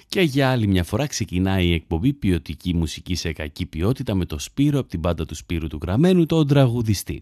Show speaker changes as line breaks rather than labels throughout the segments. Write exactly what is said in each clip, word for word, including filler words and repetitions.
Και για άλλη μια φορά ξεκινάει η εκπομπή Ποιοτική μουσική σε κακή ποιότητα με το Σπύρο από την μπάντα του Σπύρου του Γραμμένου, τον τραγουδιστή.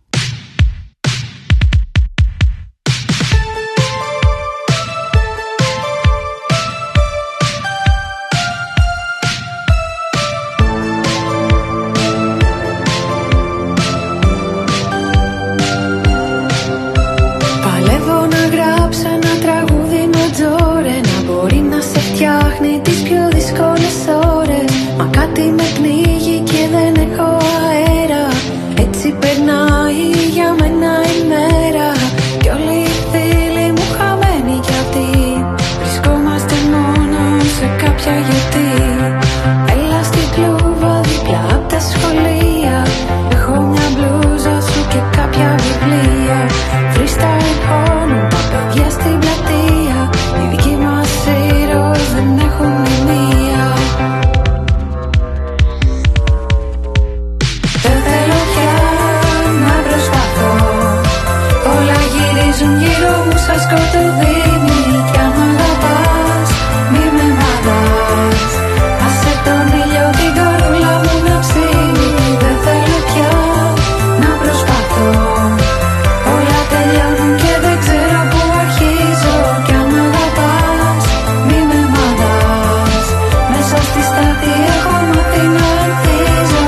Φτιάχνει τις πιο δύσκολες ώρες. Μα κάτι με πνίγει και δεν έχω αέρα. Έτσι περνάει για μένα η μέρα. Κι όλοι οι φίλοι μου χαμένοι κι αυτοί. Βρισκόμαστε μόνο σε κάποια γιορτή. Έλα στην κλούβα δίπλα απ' τα σχολεία. Έχω μια μπλούζα σου και κάποια βιβλία. Freestyle χώνουν τα παιδιά στην πλατεία. Οι δικοί μας ήρωες δεν έχουν μνημεία. Δεν θέλω πια να προσπαθώ. Όλα γυρίζουν γύρω μου σαν σκοτωδίνη. Κι αν μ' αγαπάς μη με μадάς. Άσε τον ήλιο την κορούλα μου να ψήνει. Δεν θέλω πια να προσπαθώ. Όλα τελειώνουν και δεν ξέρω που αρχίζω. Κι αν μ' αγαπάς μη με μαδάς. Μέσα στη στάθη έχω μάθει να ανθίζω.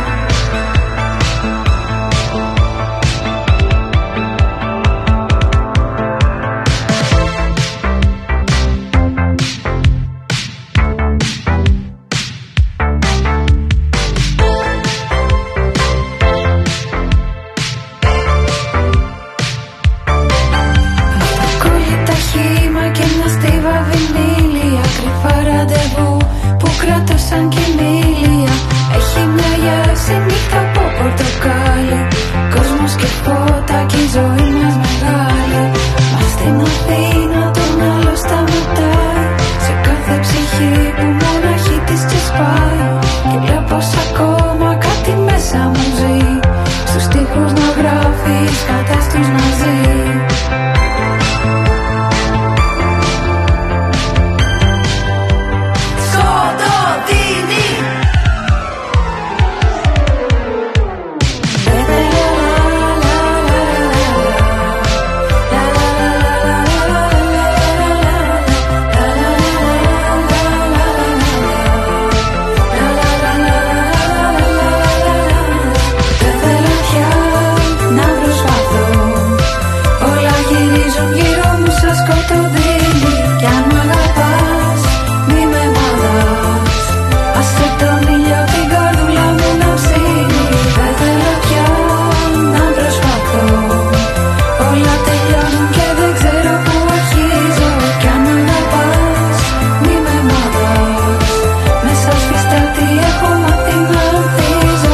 Αυτοκόλλητα χύμα και μια στίβα βινίλια. Κρυφά ραντεβού που κρατώ σαν κοιμήλια. Έχει μια γεύση νύχτα από πορτοκάλι. Κόσμος και φώτα κι η ζωή μας μεγάλη. Μα στην Αθήνα τον άλλο σταματάει. Σε κάθε ψυχή που μοναχή της ξεσπάει. Και βλέπω σ' ακόμα κάτι μέσα μου ζει. Στους στίχους να γράφεις κατά στους να ζει. Σκοτωδίνη. Δεν θέλω πια να προσπαθώ. Όλα γυρίζουν γύρω μου σαν σκοτωδίνη. Κι αν μ' αγαπάς μη με μαδάς. Άσε τον ήλιο την κορδούλα μου να ψήνει. Δεν θέλω πια να προσπαθώ. Όλα τελειώνουν και δεν ξέρω που αρχίζω. Κι αν μ' αγαπάς μη με μαδάς. Μέσα στη στράτη έχω μάθει να ανθίζω.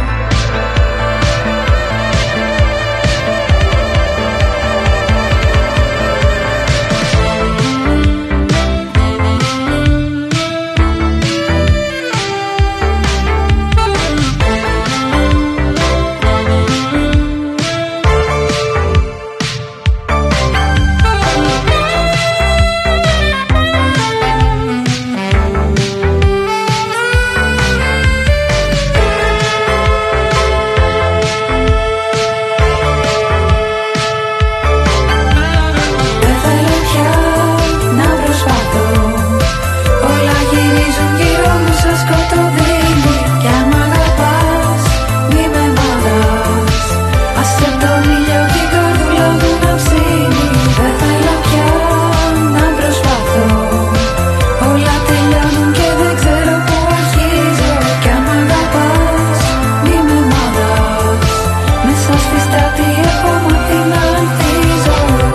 Δεν θέλω πια να προσπαθώ. Όλα γυρίζουν γύρω μου σαν σκοτωδίνη. Κι αν μ' αγαπάς μη με μαδάς. Άσε τον ήλιο την κορδούλα μου να ψήνει. Δεν θέλω πια να προσπαθώ. Όλα τελειώνουν και δεν ξέρω που αρχίζω. Κι αν μ' αγαπάς μη με μαδάς. Μέσα στη στράτη έχω μάθει να ανθίζω.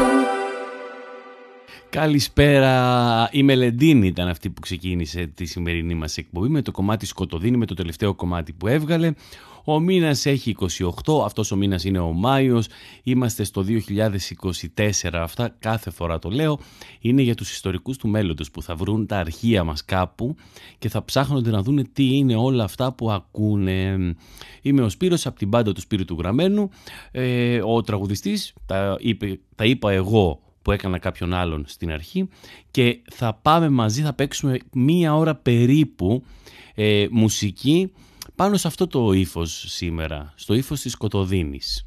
Καλησπέρα, η Μελεντίνη ήταν αυτή που ξεκίνησε τη σημερινή μας εκπομπή με το κομμάτι Σκοτωδίνη, με το τελευταίο κομμάτι που έβγαλε. Ο μήνας έχει είκοσι οκτώ, αυτός ο μήνας είναι ο Μάιος, είμαστε στο δύο χιλιάδες είκοσι τέσσερα, αυτά κάθε φορά το λέω, είναι για τους ιστορικούς του μέλλοντος που θα βρουν τα αρχεία μας κάπου και θα ψάχνονται να δούνε τι είναι όλα αυτά που ακούνε. Είμαι ο Σπύρος από την μπάντα του Σπύρου του Γραμμένου, ε, ο τραγουδιστής, τα, είπε, τα είπα εγώ που έκανα κάποιον άλλον στην αρχή, και θα πάμε μαζί, θα παίξουμε μία ώρα περίπου ε, μουσική πάνω σε αυτό το ύφος σήμερα, στο ύφος της Κοτοδίνης.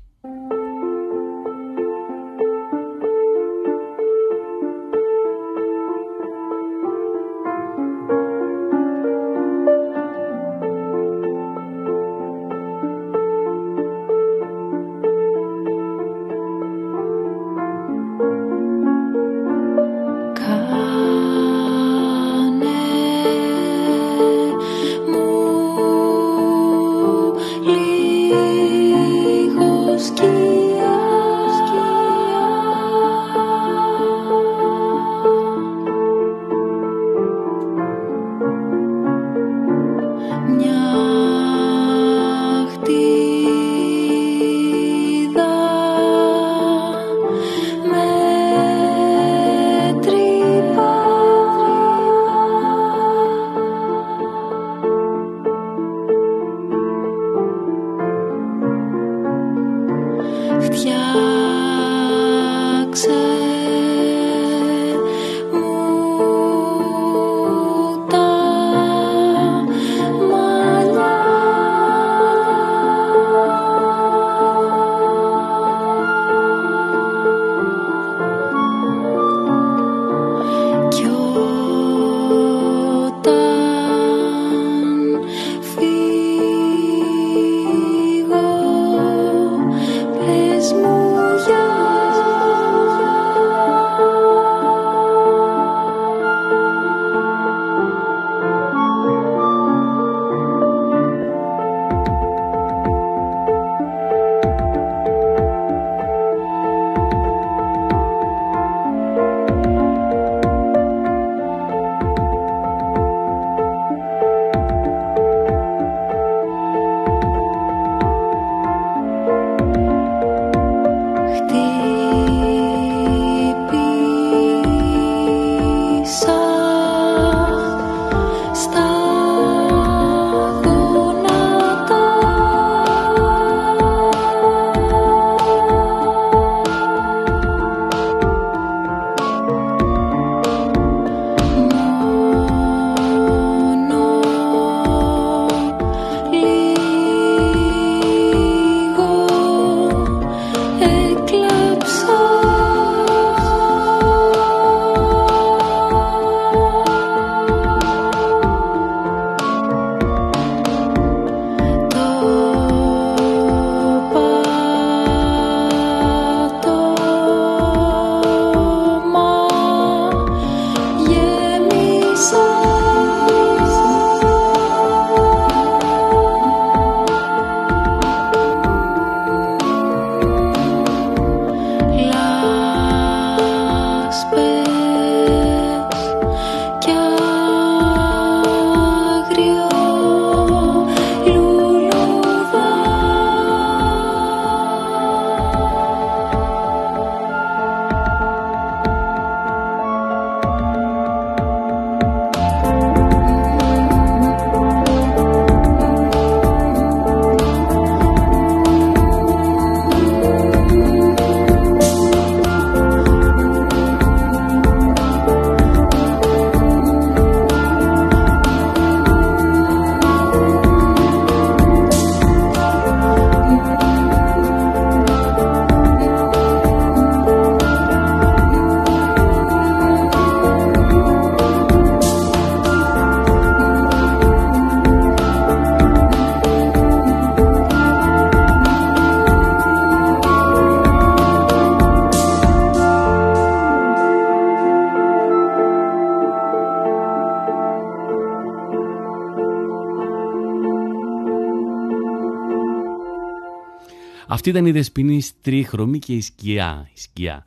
Αυτή ήταν η Δεσποινής Τρίχρωμη και η Σκιά. Η σκιά.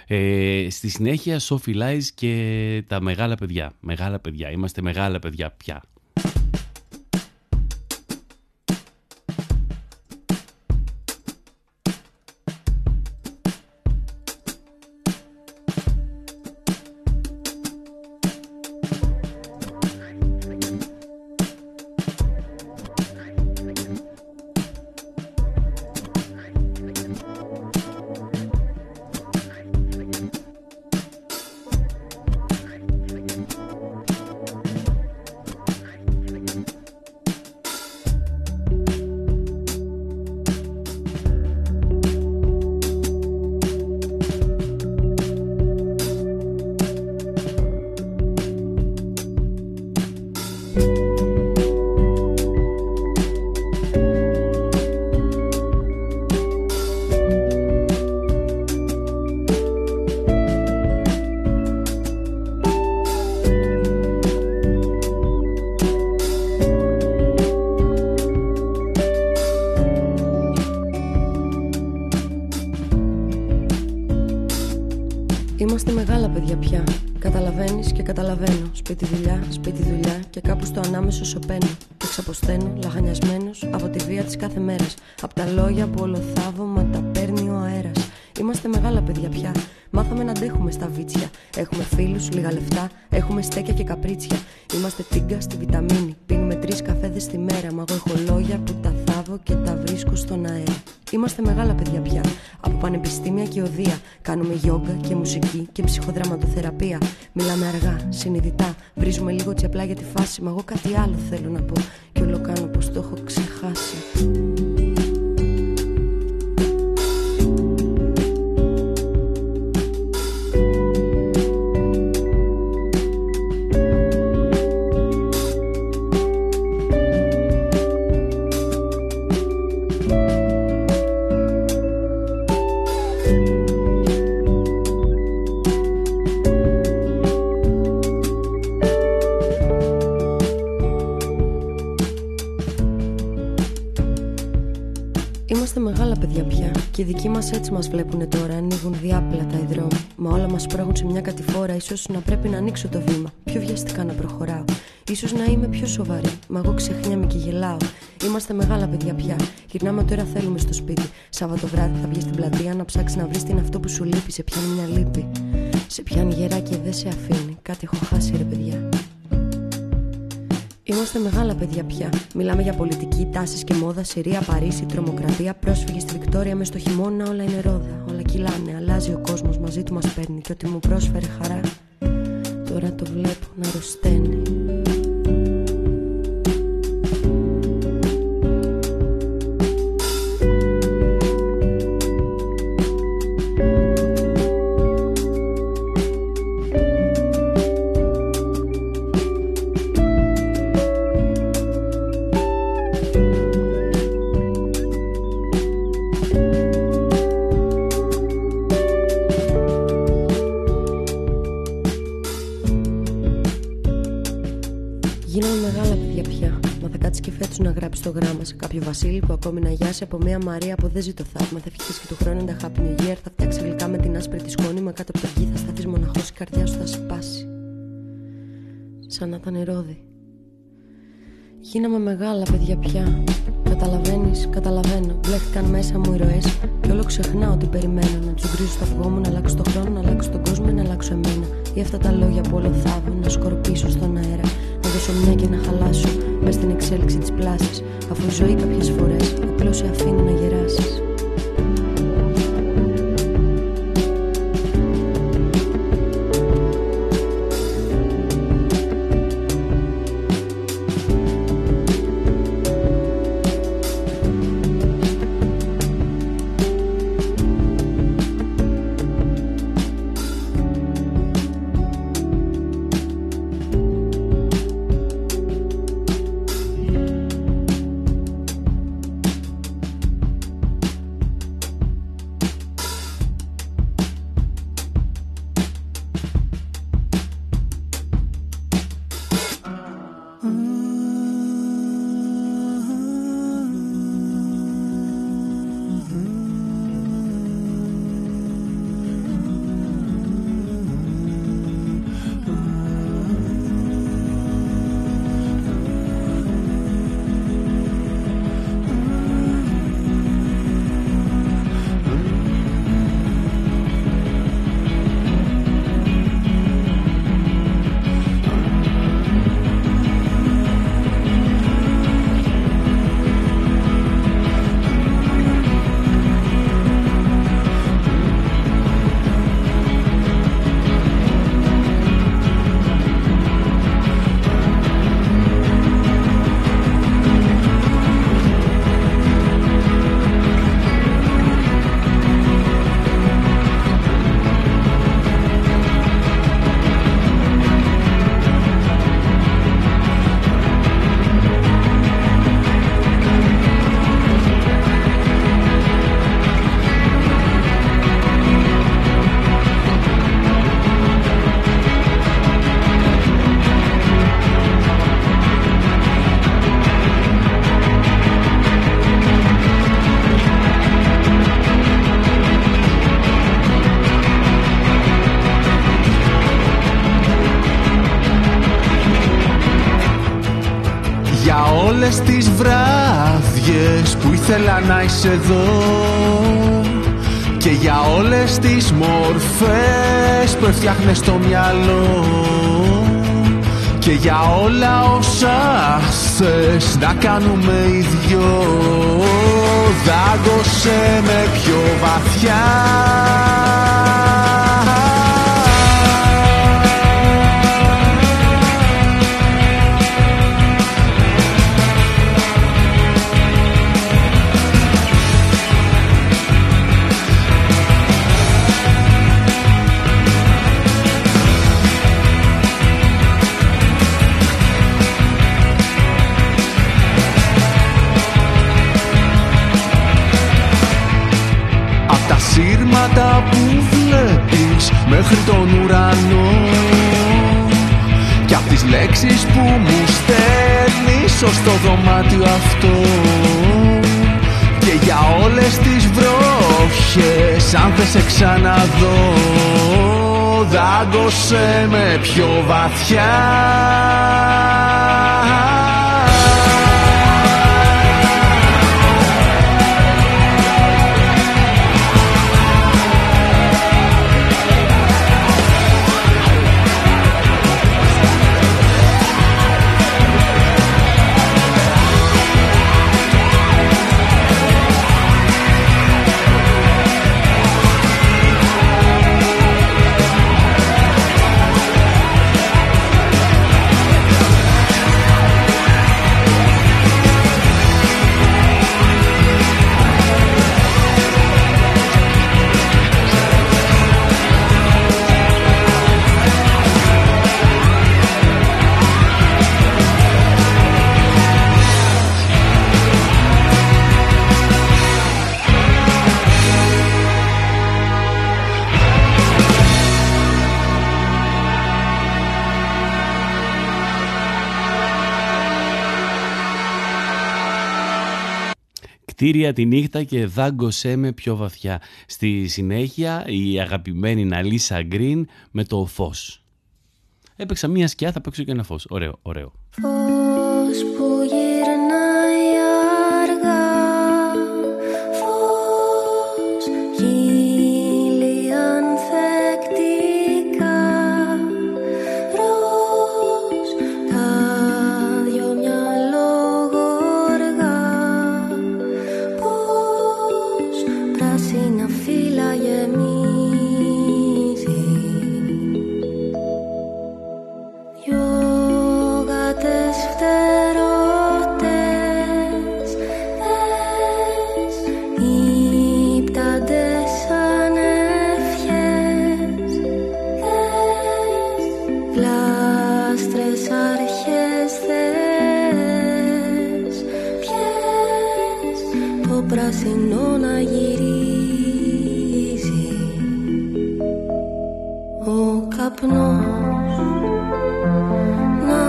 Ε, στη συνέχεια Sophie Lies και τα μεγάλα παιδιά. Μεγάλα παιδιά. Είμαστε μεγάλα παιδιά πια.
Καταλαβαίνω, σπίτι δουλειά, σπίτι δουλειά και κάπου στο ανάμεσο σωπαίνω. Και ξαποσταίνω, λαχανιασμένος από τη βία της κάθε μέρας. Απ' τα λόγια που ολοθάβωμα τα παίρνει ο αέρας. Είμαστε μεγάλα παιδιά πια. Μάθαμε να αντέχουμε στα βίτσια. Έχουμε φίλους, λίγα λεφτά. Έχουμε στέκια και καπρίτσια. Είμαστε τίγκα στη βιταμίνη. Πίνουμε τρεις καφέδες τη μέρα. Μα εγώ έχω λόγια που τα θάβω και τα βρίσκω στον αέρα. Είμαστε μεγάλα παιδιά πια. Από πανεπιστήμια και οδεία. Κάνουμε γιόγκα και μουσική και ψυχοδραματοθεραπεία. Μιλάμε αργά, συνειδητά. Βρίζουμε λίγο τσι απλά για τη φάση. Μα εγώ κάτι άλλο θέλω να πω. Και όλο κάνω πως το έχω ξεχάσει. Είμαστε μεγάλα παιδιά πια. Και οι δικοί μας έτσι μας βλέπουνε τώρα. Ανοίγουν διάπλατα οι δρόμοι. Μα όλα μας πρόχουν σε μια κατηφόρα. Ίσως να πρέπει να ανοίξω το βήμα. Πιο βιαστικά να προχωράω. Ίσως να είμαι πιο σοβαρή. Μα εγώ ξεχνιάμαι και γελάω. Είμαστε μεγάλα παιδιά πια. Γυρνάμε τώρα θέλουμε στο σπίτι. Σάββατο βράδυ θα βγει στην πλατεία να ψάξει να βρει τι είναι αυτό που σου λείπει. Σε πιάνει μια λύπη. Σε πιάνει γερά και δεν σε αφήνει. Κάτι έχω χάσει ρε παιδιά. Είμαστε μεγάλα παιδιά πια. Μιλάμε για πολιτική, τάσεις και μόδα. Συρία, Παρίσι, τρομοκρατία. Πρόσφυγες στη Βικτόρια μες στο χειμώνα. Όλα είναι ρόδα. Όλα κυλάνε. Αλλάζει ο κόσμος. Μαζί του μας παίρνει. Και ό,τι μου πρόσφερε χαρά. Τώρα το βλέπω να αρρωσταίνει. Να γράψει το γράμμα σε κάποιο Βασίλη που ακόμη να γιάσει από μια Μαρία που δεν ζει το θαύμα. Θα ευχηθείς και του χρόνου τα happy new year. Θα φτιάξει γλυκά με την άσπρη τη σκόνη. Μα κάτω από το γη θα σταθείς μοναχός. Η καρδιά σου θα σπάσει σαν να ήταν ρόδι. Γίναμε μεγάλα παιδιά πια. Καταλαβαίνεις, καταλαβαίνω. Μπλέχτηκαν μέσα μου οι ροές. Και όλο ξεχνάω τι περιμένω. Να τους γκρίζω στο αυγό μου, να αλλάξω τον χρόνο, να αλλάξω τον κόσμο, να αλλάξω εμένα. Ή αυτά τα λόγια που όλο θάβω να σκορπίσω στον αέρα. Να δώσω μια και να χαλάσω μες στην εξέλιξη της πλάσης. Αφού η ζωή κάποιες φορές απλώς σε αφήνει να γεράσεις.
όλες τις βράδιες που ήθελα να είσαι εδώ, και για όλες τις μορφές που έφτιαχνες στο μυαλό, και για όλα όσα θες να κάνουμε οι δυο. Δάγκωσέ με πιο βαθιά. Σύρματα που βλέπεις μέχρι τον ουρανό, κι απ' τις λέξεις που μου στέλνεις ως το δωμάτιο αυτό, και για όλες τις βροχές αν δεν σε ξαναδώ. Δάγκωσέ με πιο βαθιά.
Κτίρια τη νύχτα και δάγκωσέ με πιο βαθιά. Στη συνέχεια η αγαπημένη Ναλίσα Γκριν με το φως. Έπαιξα μία σκιά, θα παίξω και ένα φως. Ωραίο, ωραίο.
Φως που γυρνάει αργά, φως χείλη ανθεκτικά, ροζ τα δυο μυαλόγοργα, πως πράσινα φύλλα γεμίζει. Γιώγατες φτερώτες, δες, ύπτανται σαν ευχές, δες, γλάστρες αρχές θες, πιες, το πράσινο να γυρίζει. Ο καπνός να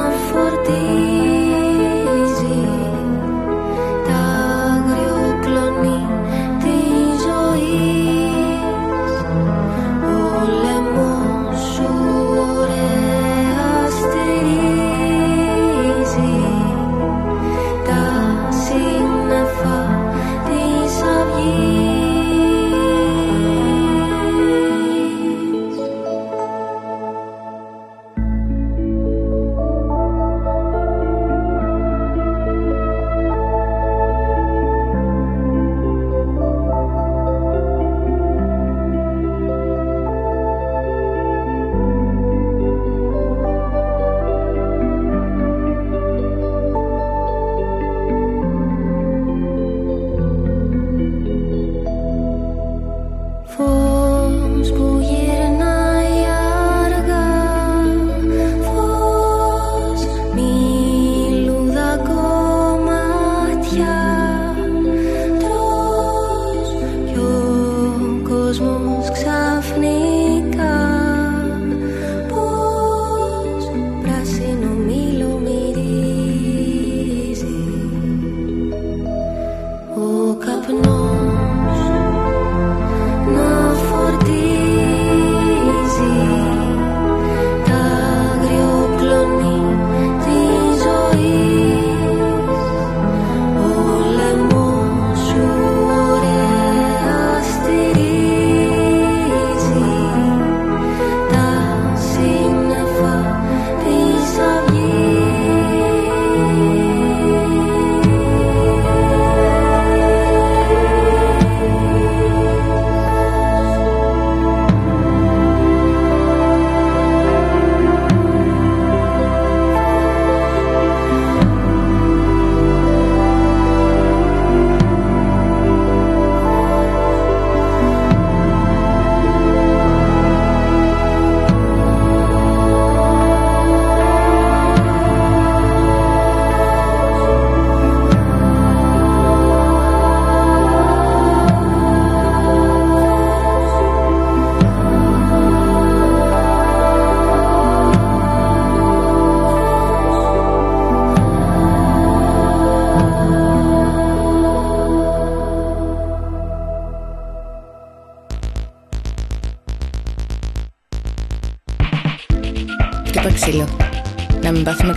φορτίζει τα αγριοκλονή της ζωής. Ο λαιμός σου ωραία στηρίζει τα σύννεφα της αυγής.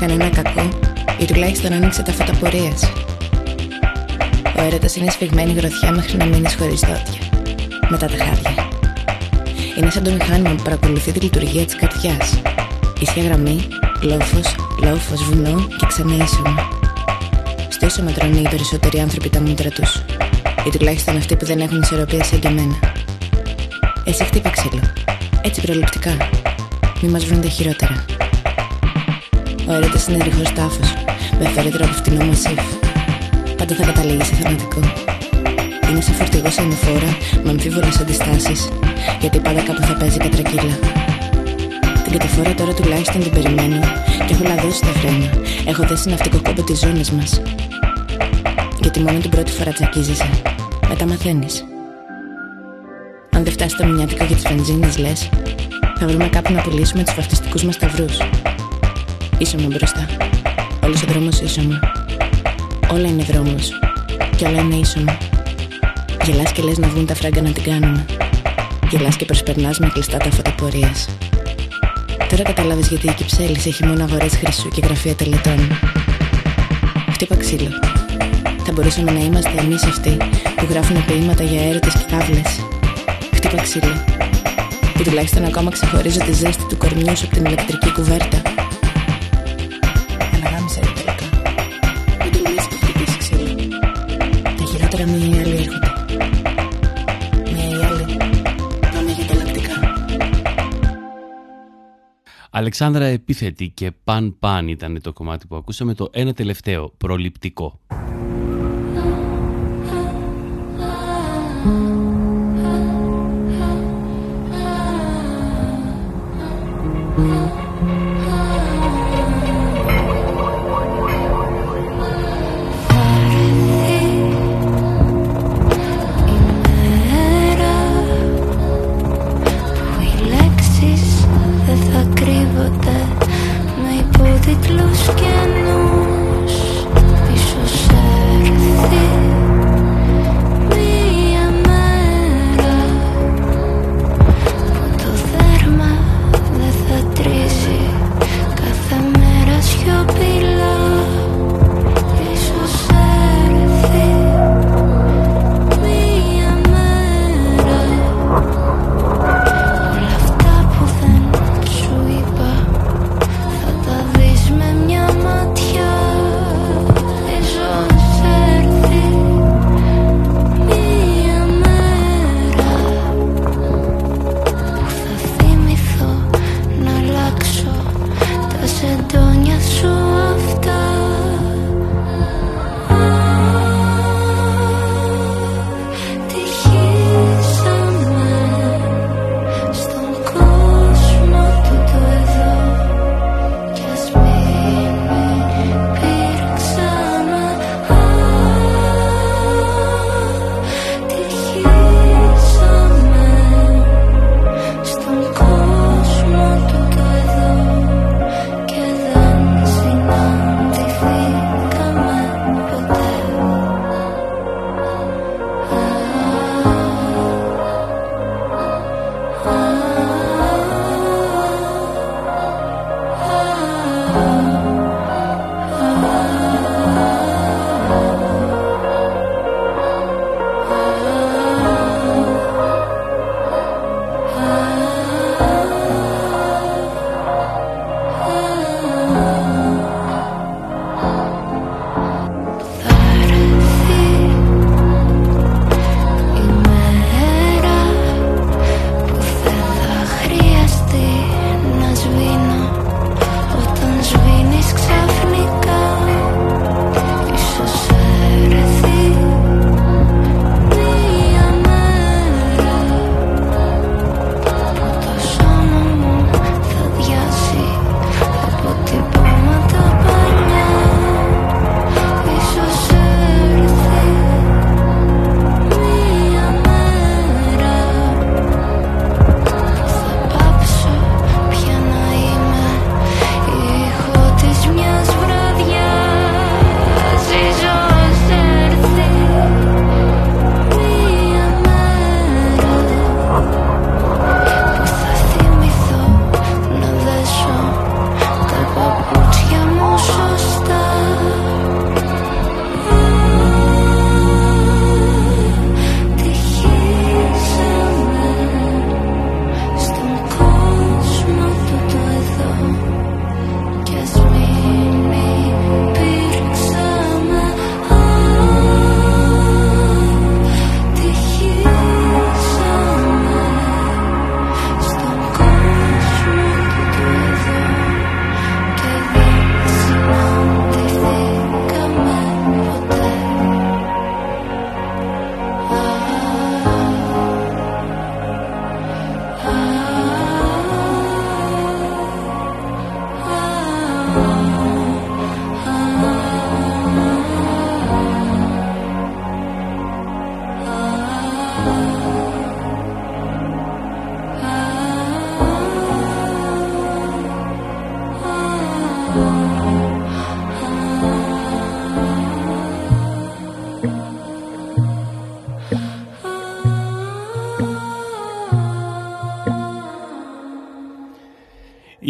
κανένα κακό, ή τουλάχιστον άνοιξε τα φώτα πορείας. Ο έρωτας είναι σφιγμένη γροθιά μέχρι να μείνεις χωρίς δόντια. Μετά τα χάδια. Είναι σαν το μηχάνημα που παρακολουθεί τη λειτουργία της καρδιάς. Ίσια γραμμή, λόφος, λόφος, βουνό και ξανά ίσωμα. Στο ίσωμα τρώνε οι περισσότεροι άνθρωποι τα μούτρα τους. Ή τουλάχιστον αυτοί που δεν έχουν ισορροπία σαν και εμένα. Εσύ χτύπα ξύλο. Έτσι προληπτικά. Μη μας βρουν τα χειρότερα. Ο έρωτας είναι ρηχός τάφος, με φέρετρο από φτηνό μασίφ. Πάντα θα καταλήγει σε θανατικό. Είναι σαν φορτηγό σε ανηφόρα, με αμφίβολες αντιστάσεις, γιατί πάντα κάπου θα παίζει κατρακύλα. Την καταφορά τώρα τουλάχιστον την περιμένω και έχω λαδώσει τα φρένα. Έχω δέσει ναυτικό κόμπο τις ζώνες μας. Γιατί μόνο την πρώτη φορά τσακίζεσαι. Μετά μαθαίνεις. Αν δεν φτάσει το μηνιάτικο για τις βενζίνες, λες, θα βρούμε κάπου να πουλήσουμε τους βαφτιστικούς μας σταυρούς. Ίσωμα μπροστά. Όλος ο δρόμος ίσωμα. Όλα είναι δρόμος. Κι όλα είναι ίσωμα. Γελάς και λες να βγουν τα φράγκα να την κάνουμε. Γελάς και προσπερνάς με κλειστά τα φώτα πορείας. Τώρα καταλάβεις γιατί η Κυψέλης έχει μόνο αγορές χρυσού και γραφεία τελετών. Χτύπα ξύλο. Θα μπορούσαμε να είμαστε εμείς αυτοί που γράφουν ποίηματα για έρωτες και κάβλες. Χτύπα ξύλο. Και τουλάχιστον ακόμα ξεχωρίζω τη ζέστη του κορμιού σου από την ηλεκτρική κουβέρτα. Αναγάμισα ρε τελικά. Μην το λες και χτυπήσεις ξύλο. Τα χειρότερα μία ή άλλη έρχονται. Μία ή άλλη πάνε για τα λακτικά.
Αλεξάνδρα Επίθετη και Παν Παν ήταν το κομμάτι που ακούσαμε. Το ένα τελευταίο, προληπτικό.
Τίτλους καινούς πίσω σε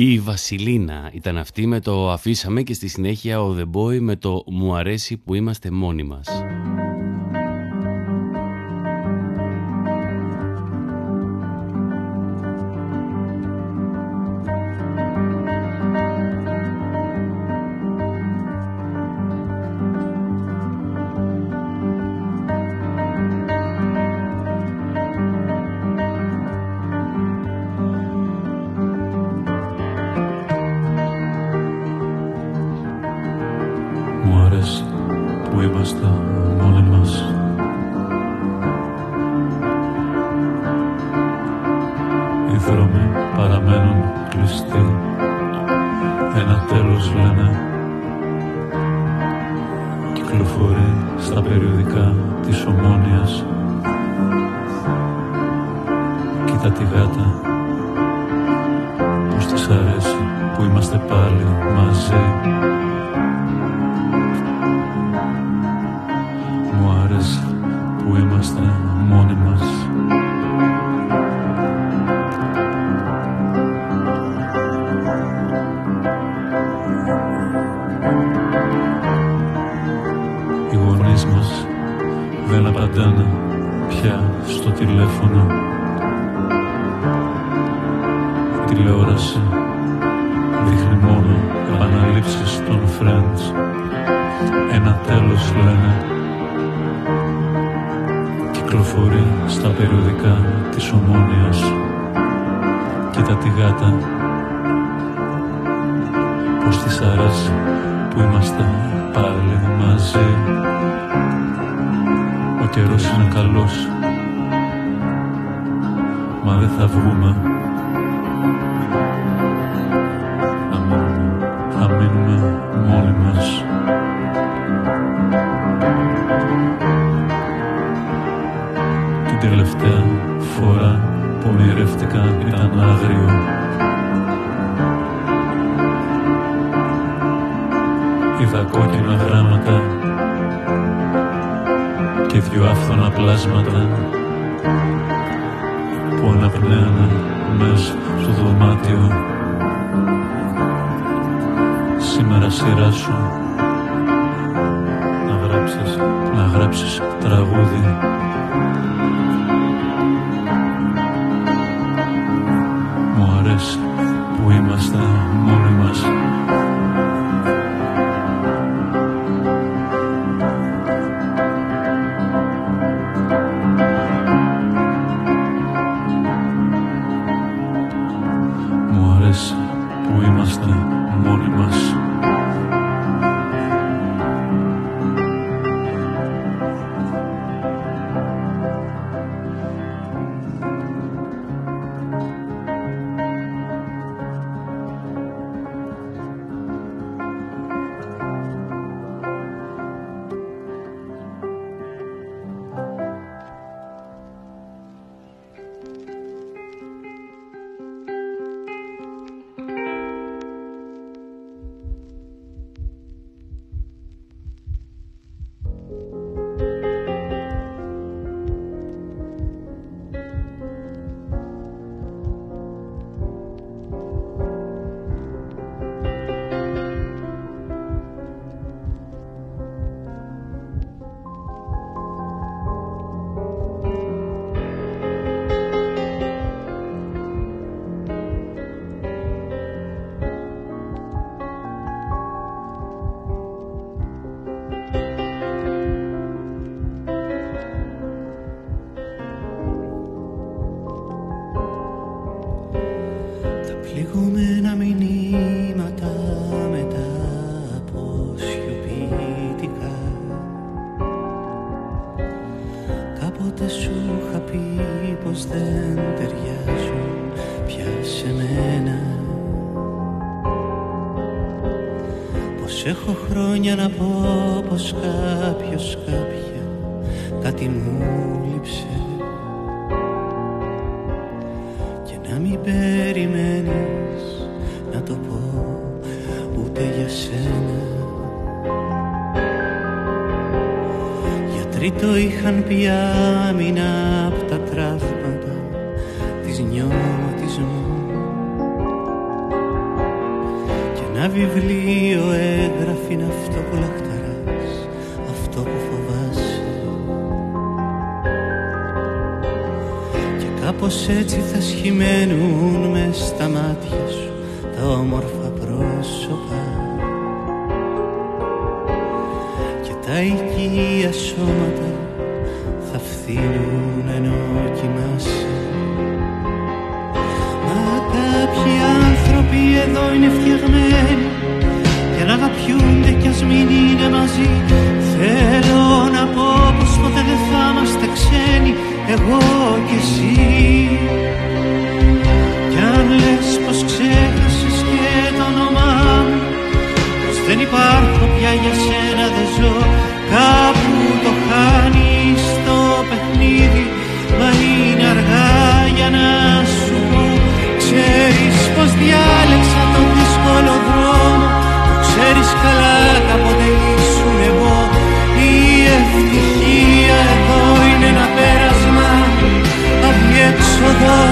Η Βασιλίνα ήταν αυτή με το αφήσαμε και στη συνέχεια ο The Boy με το μου αρέσει που είμαστε μόνοι μας.
Πληγωμένα μηνύματα μετά από σιωπητικά. Κάποτε σου είχα πει πως δεν ταιριάζουν πια σε μένα, πως έχω χρόνια να πω πως κάποιος κάποια κάτι μου λείψε. Να μην περιμένεις να το πω ούτε για σένα. Γιατροί το είχαν πει άμυνα απ' τα τραύματα της νιώματισμού. Ένα βιβλίο έγραφε είναι αυτό που λαχταράς, αυτό που φοβάσαι. Και κάπως έτσι θα σχημένουν μες στα μάτια σου τα όμορφα πρόσωπα και τα οικία σώματα θα φθήνουν ενώ κοιμάσαι. Μα κάποιοι άνθρωποι εδώ είναι φτιαγμένοι για να αγαπιούνται κι ας μην είναι μαζί. Θέλω να πω πως ποτέ δεν θα είμαστε ξένοι, εγώ κι εσύ. Κι αν λες πως ξέχασες και το όνομά μου, πως δεν υπάρχω πια για σένα, δεν ζω, κάπου το χάνεις το παιχνίδι, μα είναι αργά για να σου πω. Ξέρεις πως διάλεξα τον δύσκολο δρόμο, το ξέρεις καλά, κάποτε ήσουν εγώ. Η ευτυχία εδώ είναι ένα πέρασμα, αδιέξοδο.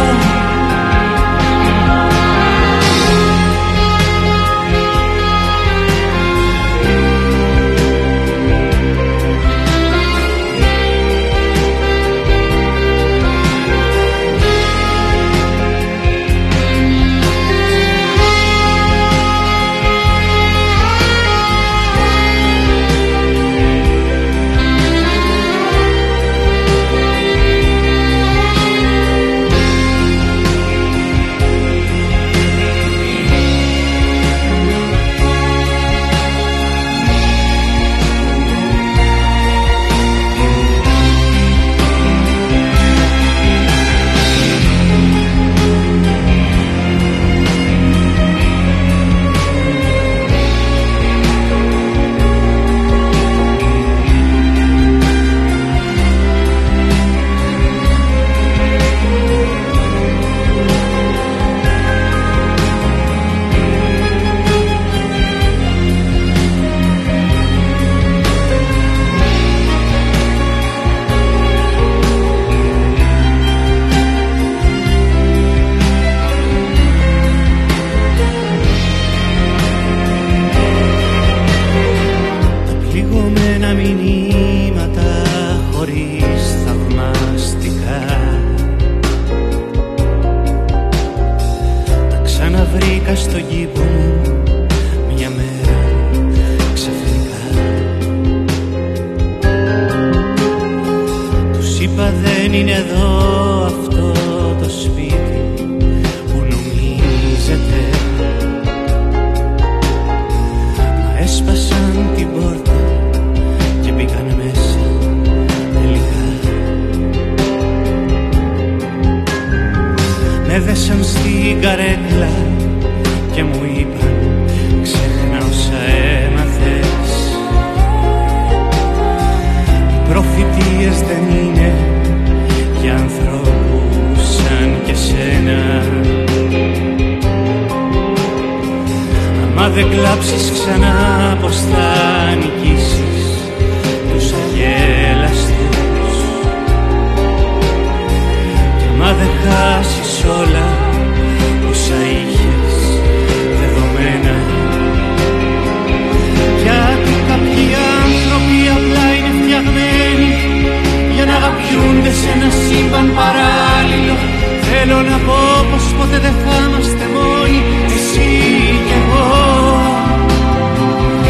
Ποτέ δεν θα είμαστε μόνοι, εσύ κι εγώ.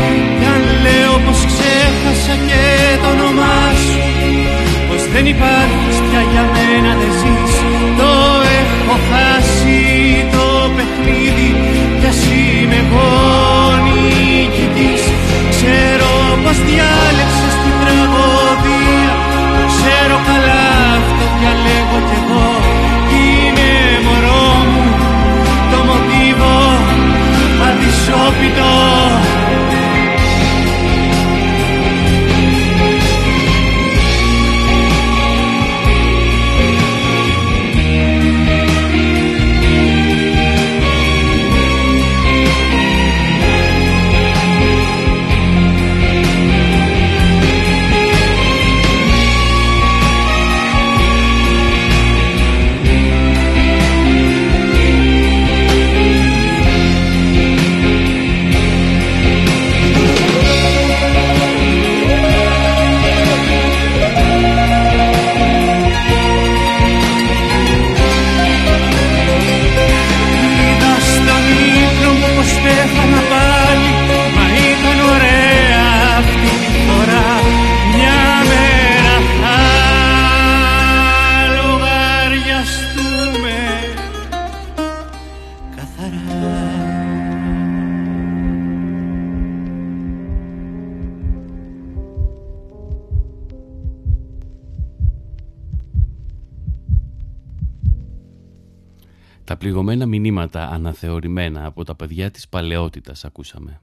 Τα πληγωμένα μηνύματα αναθεωρημένα από τα παιδιά της παλαιότητας ακούσαμε.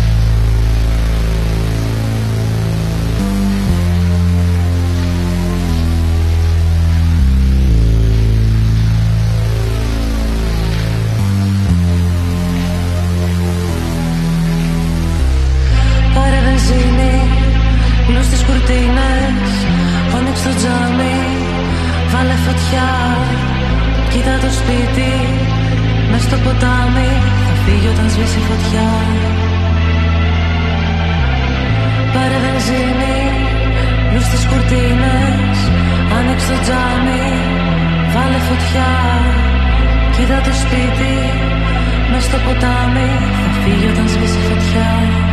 Πάρε βενζίνη, μπλου στις κουρτίνες, άνοιξε το τζάμι, βάλε φωτιά. Κοίτα το σπίτι, μες στο ποτάμι, θα φύγει όταν σβήσει η φωτιά. Πάρε βενζίνη, μπλου στις κουρτίνες, άνοιξε το τζάμι, βάλε φωτιά. Κοίτα το σπίτι, μες στο ποτάμι, θα φύγει όταν σβήσει η φωτιά.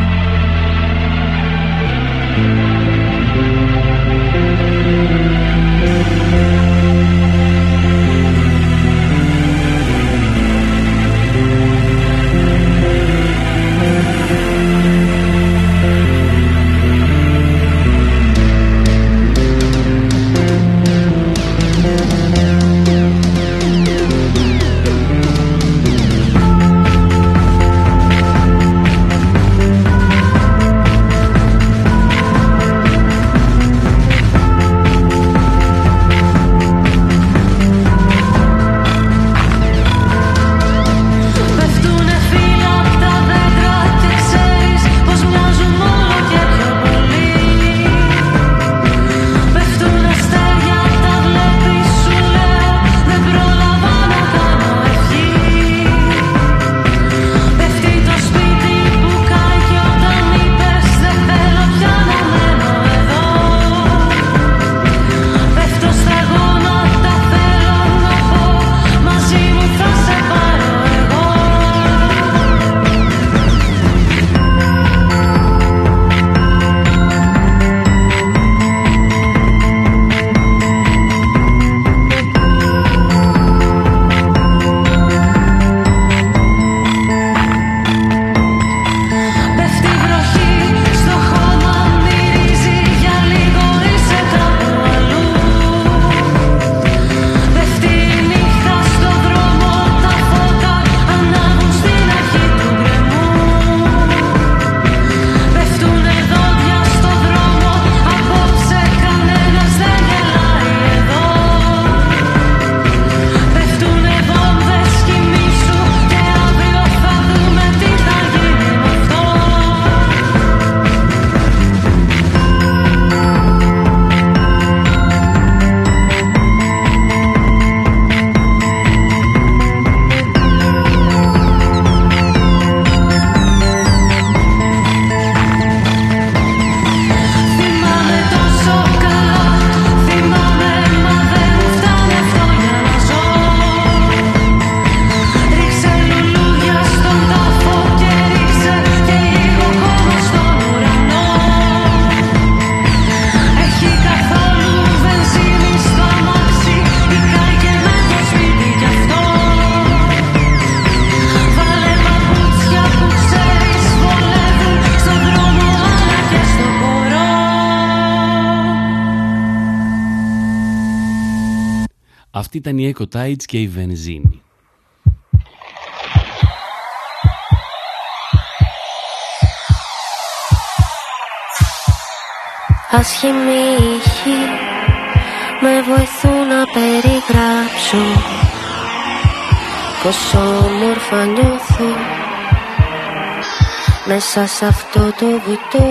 Αυτή ήταν η Echo Tides και η Βενζίνη.
Άσχημοι ήχοι με βοηθούν να περιγράψω πόσο όμορφα νιώθω μέσα σε αυτό το βουητό.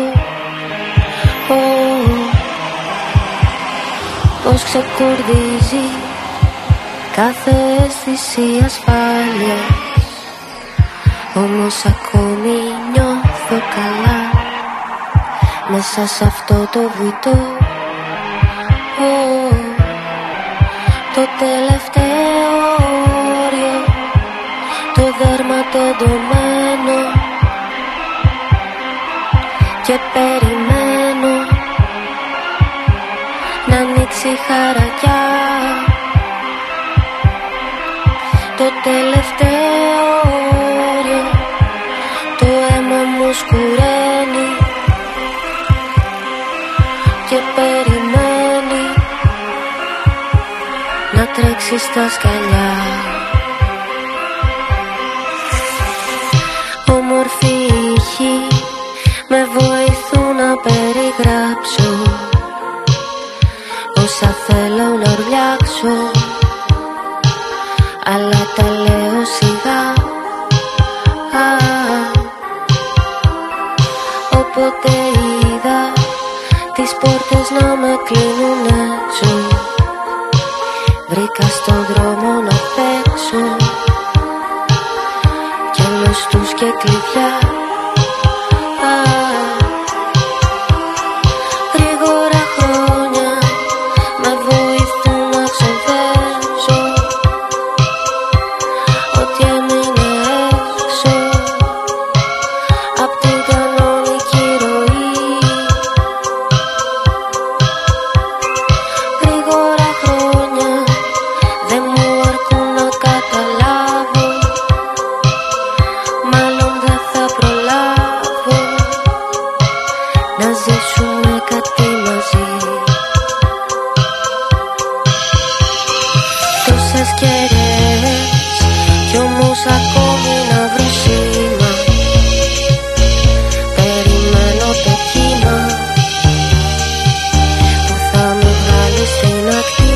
Oh, πως ξεκορδίζει κάθε αίσθηση ασφάλειας, όμως ακόμη νιώθω καλά μέσα σε αυτό το βουητό. Oh, το τελευταίο όριο, το δέρμα το ντωμένο, και περιμένω να ανοίξει χαρακιά. Το τελευταίο όριο, το αίμα μου σκουραίνει και περιμένει να τρέξει στα σκαλιά. ποτέ είδα τις πόρτες να με κλείνουνε ζωή. Βρήκα στον δρόμο να παίξω και λωστούς και κλειδιά. Γρήγορα χρόνια με βοηθούν να ξεβρέσω ό,τι έμεινε έξω απ' την κανονική ροή. Γρήγορα χρόνια δεν μου αρκούν να καταλάβω, μάλλον δεν θα προλάβω να ζήσουμε κάτι μαζί. Τόσες κεραίες κι όμως ακόμη να βρω σήμα. Περιμένω το κύμα που θα με βγάλει στην ακτή.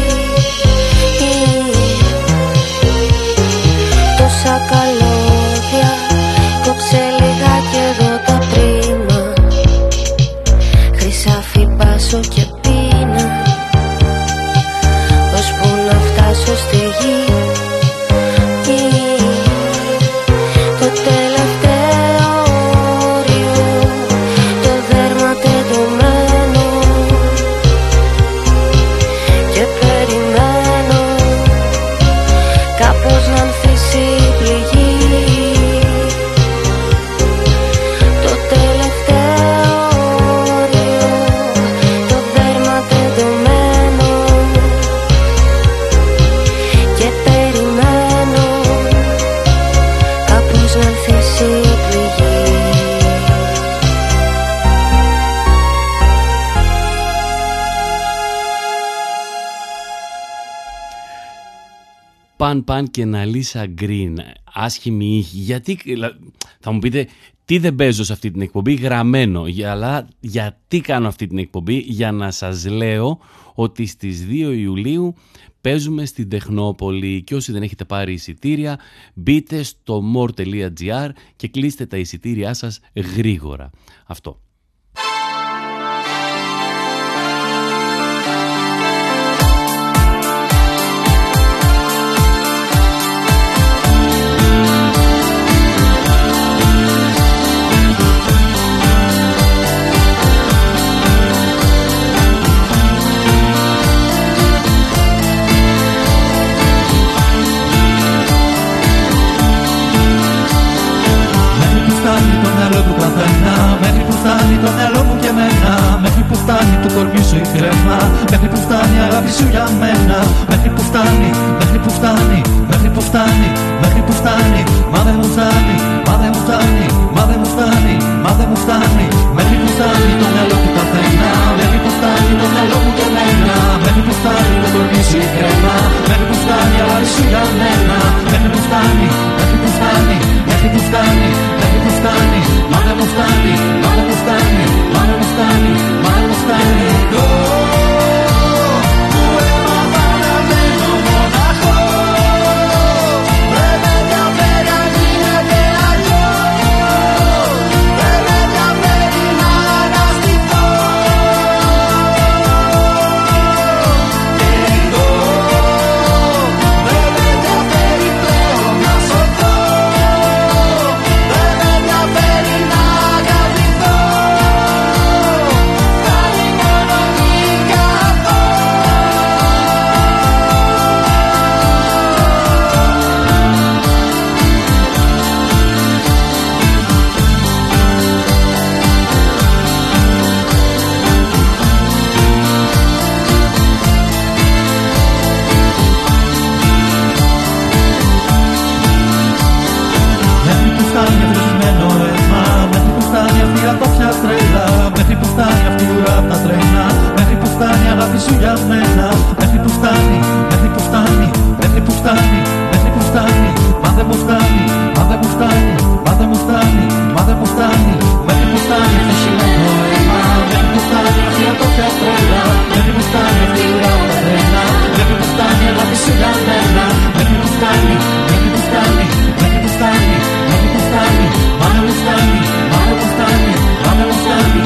Τόσα καλώδια, κόψε λιγάκι εδώ τα πρίμα. Χρυσάφι πάσω και πίνα, ώσπου να φτάσω στη γη. Το τελευταίο όριο, το δέρμα τεντωμένο και περιμένω κάπως να ανθίσει η πληγή. Το τελευταίο όριο, το δέρμα τεντωμένο και περιμένω κάπως να ανθίσει η πληγή.
Παν Παν και Ναλίσα Γκριν. Άσχημη ήχη. Γιατί, θα μου πείτε, τι δεν παίζω σε αυτή την εκπομπή, γραμμένο. Αλλά γιατί κάνω αυτή την εκπομπή? Για να σας λέω ότι στις δύο Ιουλίου παίζουμε στην Τεχνόπολη και όσοι δεν έχετε πάρει εισιτήρια μπείτε στο more τελεία gr και κλείστε τα εισιτήριά σας γρήγορα. Αυτό.
Μέχρι που φτάνει το μυαλό μου και εμένα, μέχρι που φτάνει το κορμί σου η κρέμα, μέχρι που φτάνει η αγάπη σου για μένα, μέχρι που φτάνει, μέχρι που φτάνει, μέχρι που φτάνει, μέχρι που φτάνει, μα δεν μου φτάνει, μα δεν μου φτάνει, μα δεν μου φτάνει, μα δεν μου φτάνει, μέχρι που φτάνει το μυαλό του καθένα, μέχρι που φτάνει το μυαλό μου και εμένα, μέχρι που φτάνει το κορμί σου η κρέμα, μέχρι που φτάνει η αγάπη σου για μένα, μέχρι που φτάνει, μέχρι που φτάνει, μέχρι που φτάνει, μέχρι που φτάνει, μα δεν μου φτάνει, μα δεν μου φτάνει, μα δεν μου φτάνει, μα δεν μου φτάνει. Εγώ που έμαθα να μένω μοναχό, δεν με ενδιαφέρει αν γίνεται αλλιώς, δεν με ενδιαφέρει να αναστηθώ. Εγώ δεν με ενδιαφέρει πλέον να σωθώ, δεν με ενδιαφέρει να αγαπηθώ, φτάνει μόνο λίγα αυτό. Μέχρι που φτάνει αφροσμένο αίμα, μέχρι που φτάνει αυτή η απόψια τρέλα, μέχρι που φτάνει αυτή η ουρά απ' τα τρένα, μέχρι που φτάνει η αγάπη σου για μένα, μέχρι που φτάνει, μέχρι που φτάνει, μέχρι που φτάνει, μέχρι που φτάνει, μα δεν μου φτάνει, μα δεν μου φτάνει, μα δεν μου φτάνει, μα δεν μου φτάνει, μέχρι που φτάνει αυτό σημαίνω αίμα, μέχρι που φτάνει αυτή η απόψια τρέλα, μέχρι που φτάνει αυτή η ουρά απ' τα τρένα, μέχρι που φτάνει η αγάπη σου για μένα, μέχρι που φτάνει, μέχρι που φτάνει, μέχρι που φτάνει, μέχρι που φτάνει, μα δεν μου φτάνει, μα δεν μου φτάνει, μα δεν μου φτάνει.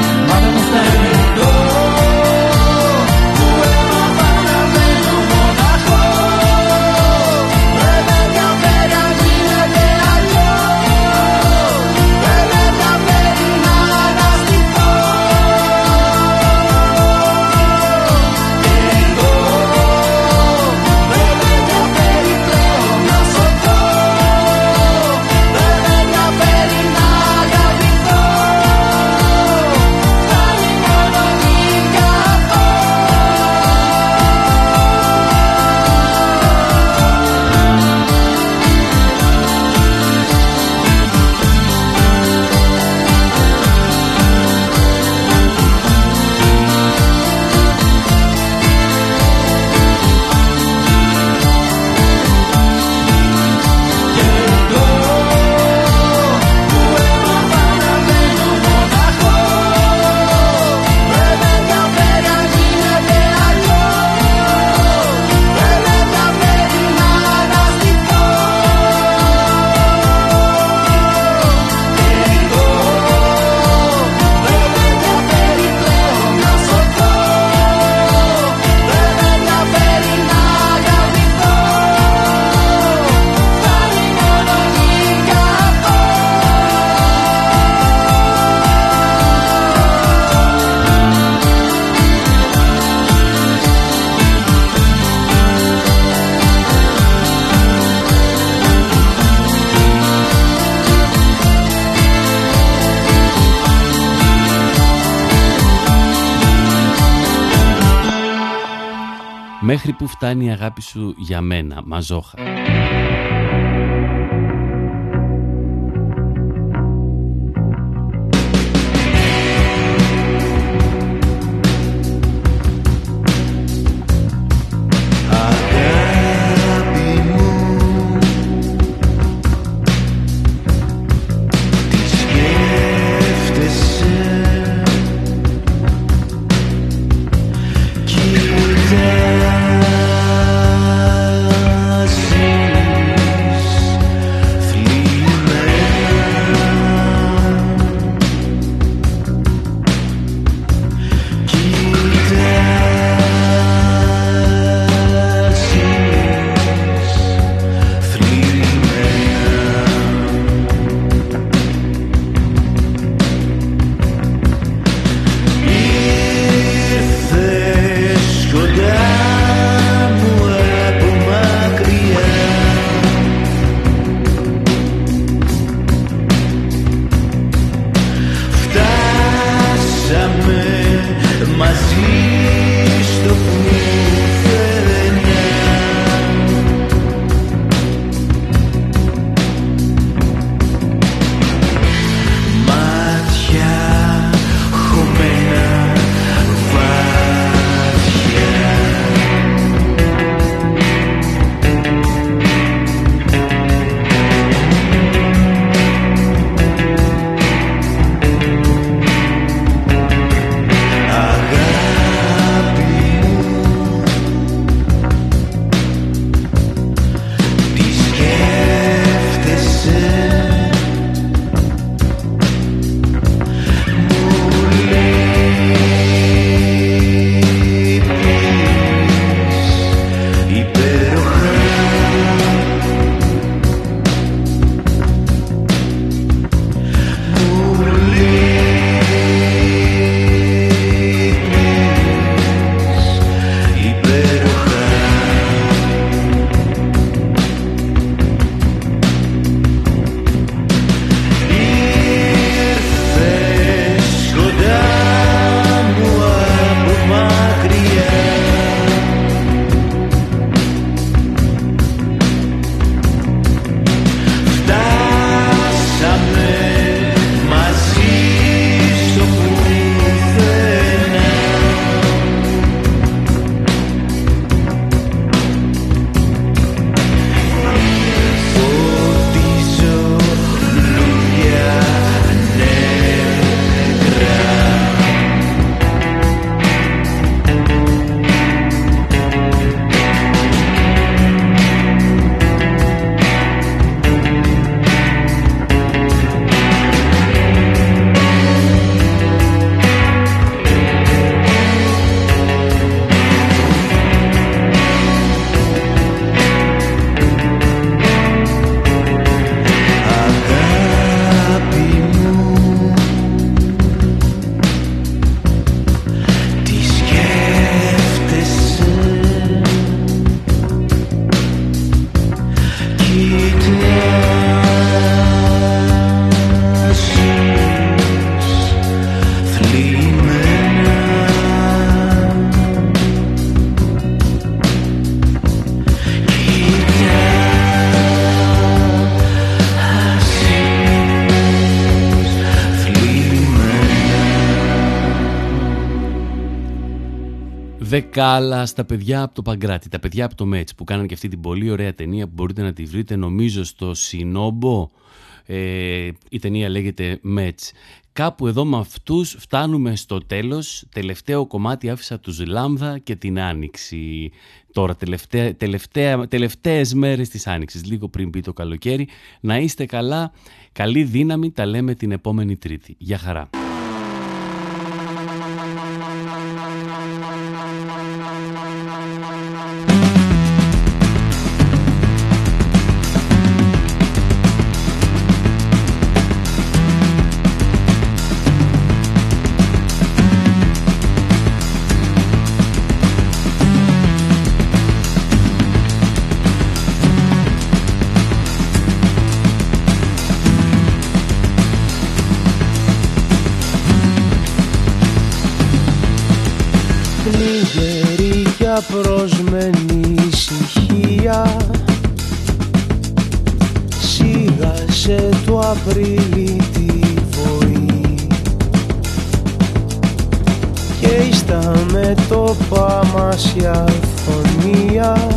Μέχρι που φτάνει η αγάπη σου για μένα, Μαζόχα. Δεκάλα στα παιδιά από το Παγκράτη, τα παιδιά από το Μέτς που κάνανε και αυτή την πολύ ωραία ταινία που μπορείτε να τη βρείτε νομίζω στο Σινόμπο. Ε, η ταινία λέγεται Μέτς. Κάπου εδώ με αυτούς φτάνουμε στο τέλος. Τελευταίο κομμάτι άφησα τους Λάμδα και την Άνοιξη. Τώρα τελευταία, τελευταία, τελευταίες μέρες της Άνοιξης, λίγο πριν μπει το καλοκαίρι. Να είστε καλά, καλή δύναμη, τα λέμε την επόμενη Τρίτη. Γεια χαρά.
Λίγερη
πια προσμένη ησυχία, σίγασε του Απρίλη τη βοή και ήστα με το μας η αυθονία.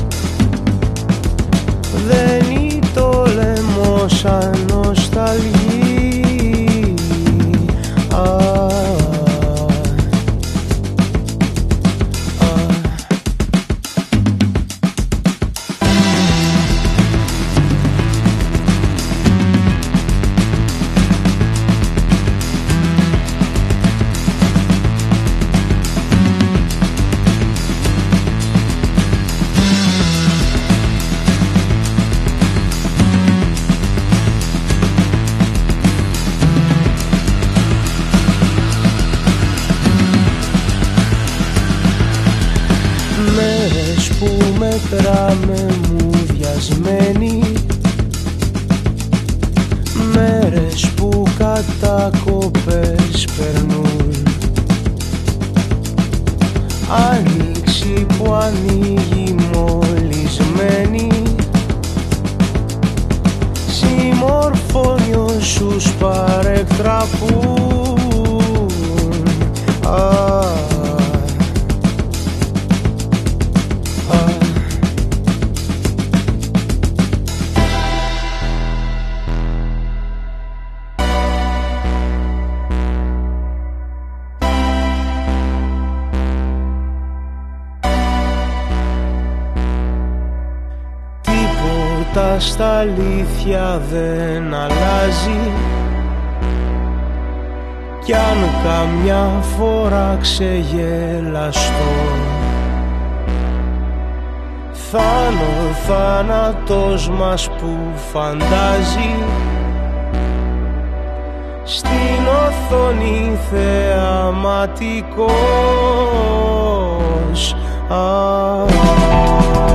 Δένει το λαιμό σαν νοσταλγή. Α, μέτραμε μουδιασμένοι, μέρες που κατάκοπες περνούν, άνοιξη που ανοίγει μολυσμένη, συμμορφώνει όσους παρεκτραπούν. Α, στα αλήθεια δεν αλλάζει κι αν καμιά φορά ξεγελαστώ, θα είναι ο θάνατος μας που φαντάζει στην οθόνη θεαματικός. Α,